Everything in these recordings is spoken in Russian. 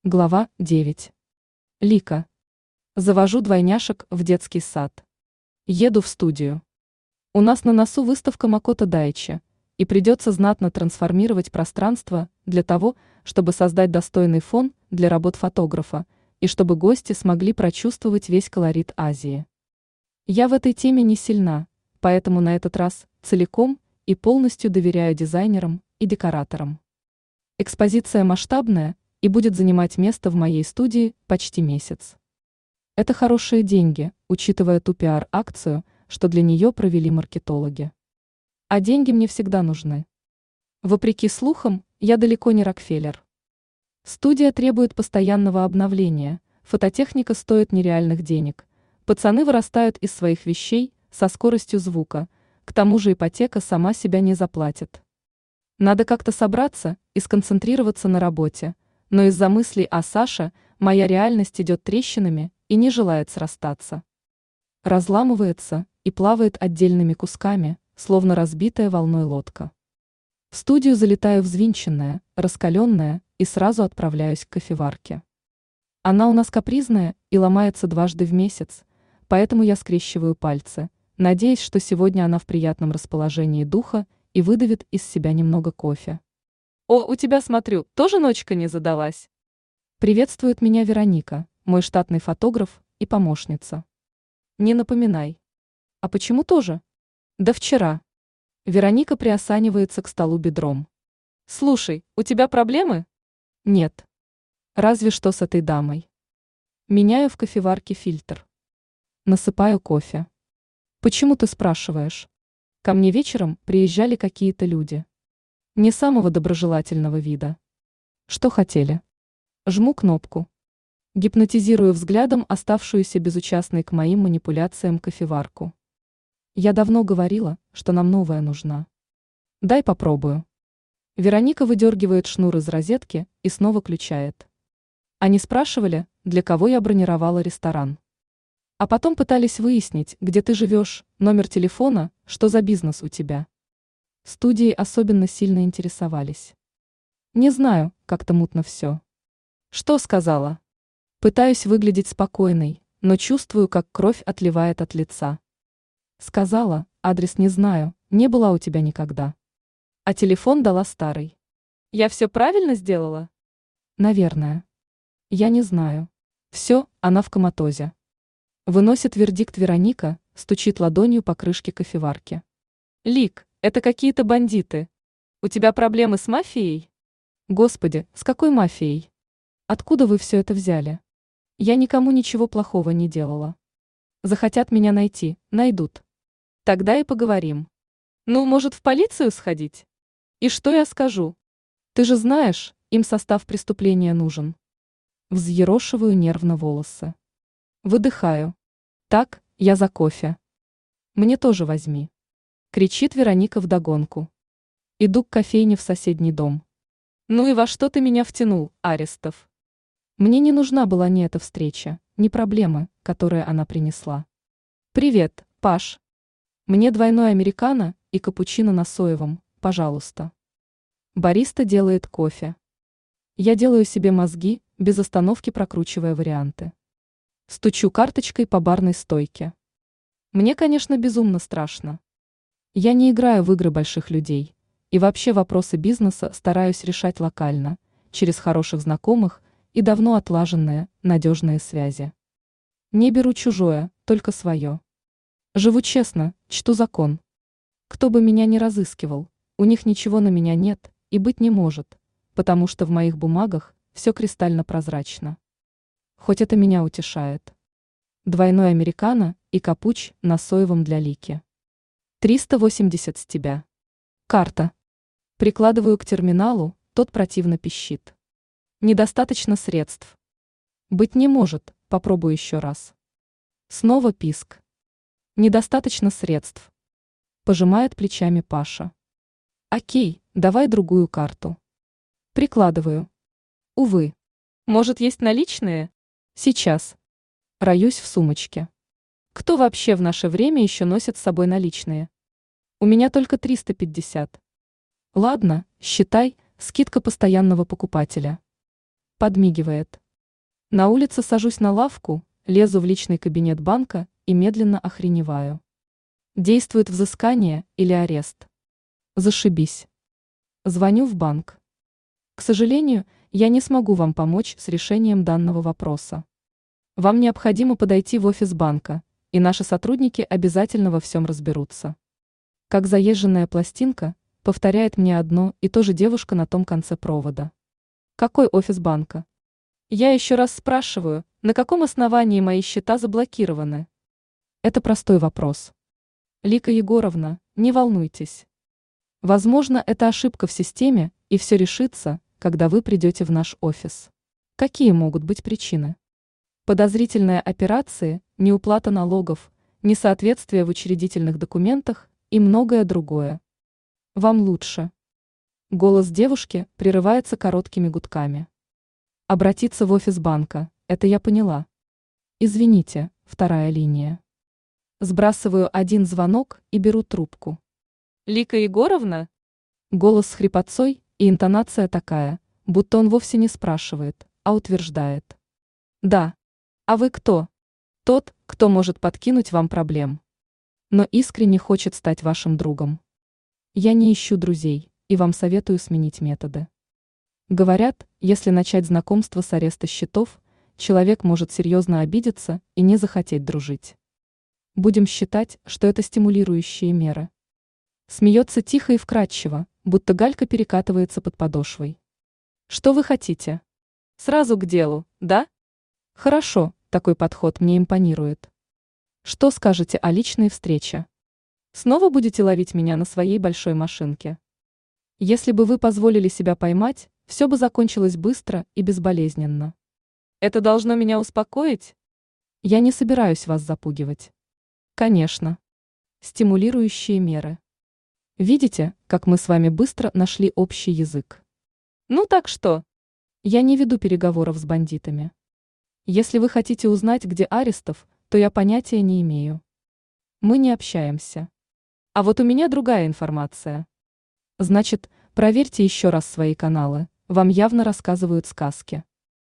Глава 9. Лика. Завожу двойняшек в детский сад. Еду в студию. У нас на носу выставка Макото Дайчи, и придется знатно трансформировать пространство для того, чтобы создать достойный фон для работ фотографа, и чтобы гости смогли прочувствовать весь колорит Азии. Я в этой теме не сильна, поэтому на этот раз целиком и полностью доверяю дизайнерам и декораторам. Экспозиция масштабная и будет занимать место в моей студии почти месяц. Это хорошие деньги, учитывая ту пиар-акцию, что для нее провели маркетологи. А деньги мне всегда нужны. Вопреки слухам, я далеко не Рокфеллер. Студия требует постоянного обновления, фототехника стоит нереальных денег, пацаны вырастают из своих вещей со скоростью звука, к тому же ипотека сама себя не заплатит. Надо как-то собраться и сконцентрироваться на работе, но из-за мыслей о Саше моя реальность идет трещинами и не желает срастаться. Разламывается и плавает отдельными кусками, словно разбитая волной лодка. В студию залетаю взвинченная, раскаленная и сразу отправляюсь к кофеварке. Она у нас капризная и ломается дважды в месяц, поэтому я скрещиваю пальцы, надеясь, что сегодня она в приятном расположении духа и выдавит из себя немного кофе. «О, у тебя, смотрю, тоже ночка не задалась?» Приветствует меня Вероника, мой штатный фотограф и помощница. «Не напоминай». «А почему тоже?» «Да вчера». Вероника приосанивается к столу бедром. «Слушай, у тебя проблемы?» «Нет. Разве что с этой дамой». Меняю в кофеварке фильтр. Насыпаю кофе. «Почему ты спрашиваешь?» Ко мне вечером приезжали какие-то люди. Не самого доброжелательного вида. Что хотели? Жму кнопку. Гипнотизирую взглядом оставшуюся безучастной к моим манипуляциям кофеварку. Я давно говорила, что нам новая нужна. Дай попробую. Вероника выдергивает шнур из розетки и снова включает. Они спрашивали, для кого я бронировала ресторан. А потом пытались выяснить, где ты живешь, номер телефона, что за бизнес у тебя. Студии особенно сильно интересовались. Не знаю, как-то мутно все. Что сказала? Пытаюсь выглядеть спокойной, но чувствую, как кровь отливает от лица. Сказала, адрес не знаю, не была у тебя никогда. А телефон дала старый. Я все правильно сделала? Наверное. Я не знаю. Все, она в коматозе. Выносит вердикт Вероника, стучит ладонью по крышке кофеварки. Лик, это какие-то бандиты. У тебя проблемы с мафией? Господи, с какой мафией? Откуда вы все это взяли? Я никому ничего плохого не делала. Захотят меня найти, найдут. Тогда и поговорим. Ну, может, в полицию сходить? И что я скажу? Ты же знаешь, им состав преступления нужен. Взъерошиваю нервно волосы. Выдыхаю. Так, я за кофе. Мне тоже возьми. Кричит Вероника вдогонку. Иду к кофейне в соседний дом. Ну и во что ты меня втянул, Арестов? Мне не нужна была ни эта встреча, ни проблемы, которые она принесла. Привет, Паш. Мне двойной американо и капучино на соевом, пожалуйста. Бариста делает кофе. Я делаю себе мозги, без остановки прокручивая варианты. Стучу карточкой по барной стойке. Мне, конечно, безумно страшно. Я не играю в игры больших людей, и вообще вопросы бизнеса стараюсь решать локально, через хороших знакомых и давно отлаженные, надежные связи. Не беру чужое, только свое. Живу честно, чту закон. Кто бы меня ни разыскивал, у них ничего на меня нет и быть не может, потому что в моих бумагах все кристально прозрачно. Хоть это меня утешает. Двойной американо и капуч на соевом для Лики. 380 с тебя. Карта. Прикладываю к терминалу, тот противно пищит. Недостаточно средств. Быть не может, попробую еще раз. Снова писк. Недостаточно средств. Пожимает плечами Паша. Окей, давай другую карту. Прикладываю. Увы. Может, есть наличные? Сейчас. Роюсь в сумочке. Кто вообще в наше время еще носит с собой наличные? У меня только 350. Ладно, считай, скидка постоянного покупателя. Подмигивает. На улице сажусь на лавку, лезу в личный кабинет банка и медленно охреневаю. Действует взыскание или арест? Зашибись. Звоню в банк. К сожалению, я не смогу вам помочь с решением данного вопроса. Вам необходимо подойти в офис банка, и наши сотрудники обязательно во всем разберутся. Как заезженная пластинка, повторяет мне одно и то же девушка на том конце провода. Какой офис банка? Я еще раз спрашиваю, на каком основании мои счета заблокированы? Это простой вопрос. Лика Егоровна, не волнуйтесь. Возможно, это ошибка в системе, и все решится, когда вы придете в наш офис. Какие могут быть причины? Подозрительные операции, неуплата налогов, несоответствие в учредительных документах и многое другое. Вам лучше. Голос девушки прерывается короткими гудками. Обратиться в офис банка, это я поняла. Извините, вторая линия. Сбрасываю один звонок и беру трубку. Лика Егоровна? Голос с хрипотцой и интонация такая, будто он вовсе не спрашивает, а утверждает. Да. А вы кто? Тот, кто может подкинуть вам проблем. Но искренне хочет стать вашим другом. Я не ищу друзей, и вам советую сменить методы. Говорят, если начать знакомство с ареста счетов, человек может серьезно обидеться и не захотеть дружить. Будем считать, что это стимулирующие меры. Смеется тихо и вкрадчиво, будто галька перекатывается под подошвой. Что вы хотите? Сразу к делу, да? Хорошо, такой подход мне импонирует. Что скажете о личной встрече? Снова будете ловить меня на своей большой машинке? Если бы вы позволили себя поймать, все бы закончилось быстро и безболезненно. Это должно меня успокоить? Я не собираюсь вас запугивать. Конечно. Стимулирующие меры. Видите, как мы с вами быстро нашли общий язык? Ну так что? Я не веду переговоров с бандитами. Если вы хотите узнать, где Арестов, то я понятия не имею. Мы не общаемся. А вот у меня другая информация. Значит, проверьте еще раз свои каналы, вам явно рассказывают сказки.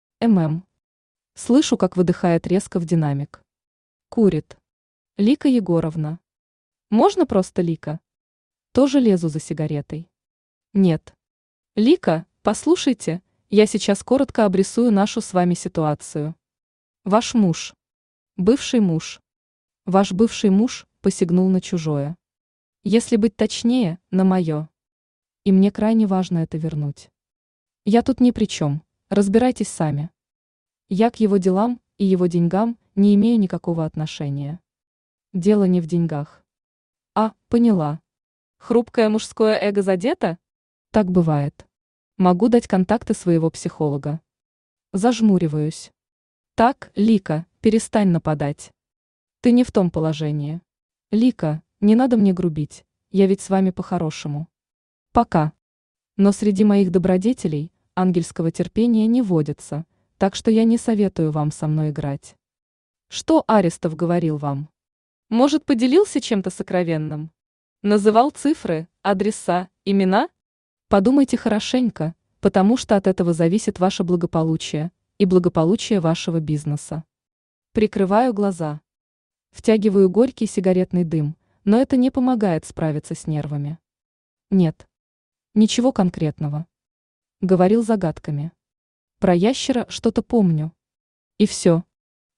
Слышу, как выдыхает резко в динамик. Курит. Лика Егоровна. Можно просто Лика? Тоже лезу за сигаретой. Нет. Лика, послушайте, я сейчас коротко обрисую нашу с вами ситуацию. Ваш муж. Бывший муж. Ваш бывший муж посягнул на чужое. Если быть точнее, на мое. И мне крайне важно это вернуть. Я тут ни при чем, разбирайтесь сами. Я к его делам и его деньгам не имею никакого отношения. Дело не в деньгах. Поняла. Хрупкое мужское эго задето? Так бывает. Могу дать контакты своего психолога. Зажмуриваюсь. Так, Лика, перестань нападать. Ты не в том положении. Лика, не надо мне грубить, я ведь с вами по-хорошему. Пока. Но среди моих добродетелей ангельского терпения не водится, так что я не советую вам со мной играть. Что Арестов говорил вам? Может, поделился чем-то сокровенным? Называл цифры, адреса, имена? Подумайте хорошенько, потому что от этого зависит ваше благополучие и благополучие вашего бизнеса. Прикрываю глаза. Втягиваю горький сигаретный дым, но это не помогает справиться с нервами. Нет. Ничего конкретного. Говорил загадками. Про ящера что-то помню. И все.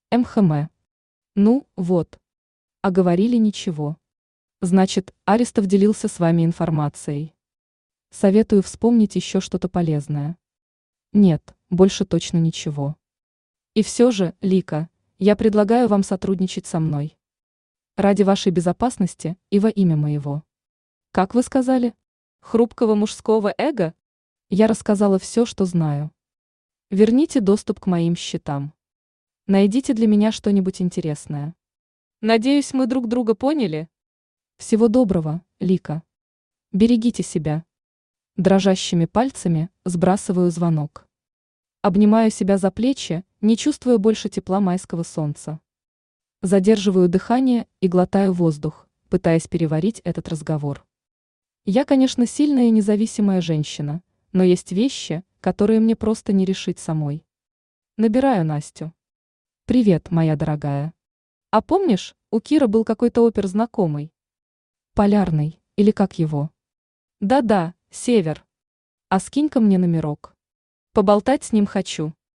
Ну, вот. А говорили ничего. Значит, Арестов делился с вами информацией. Советую вспомнить еще что-то полезное. Нет, больше точно ничего. И все же, Лика, я предлагаю вам сотрудничать со мной. Ради вашей безопасности и во имя моего. Как вы сказали? Хрупкого мужского эго? Я рассказала все, что знаю. Верните доступ к моим счетам. Найдите для меня что-нибудь интересное. Надеюсь, мы друг друга поняли? Всего доброго, Лика. Берегите себя. Дрожащими пальцами сбрасываю звонок. Обнимаю себя за плечи, не чувствуя больше тепла майского солнца. Задерживаю дыхание и глотаю воздух, пытаясь переварить этот разговор. Я, конечно, сильная и независимая женщина, но есть вещи, которые мне просто не решить самой. Набираю Настю. Привет, моя дорогая. А помнишь, у Кира был какой-то опер знакомый? Полярный, или как его? Да-да, Север. А скинь-ка мне номерок. Поболтать с ним хочу.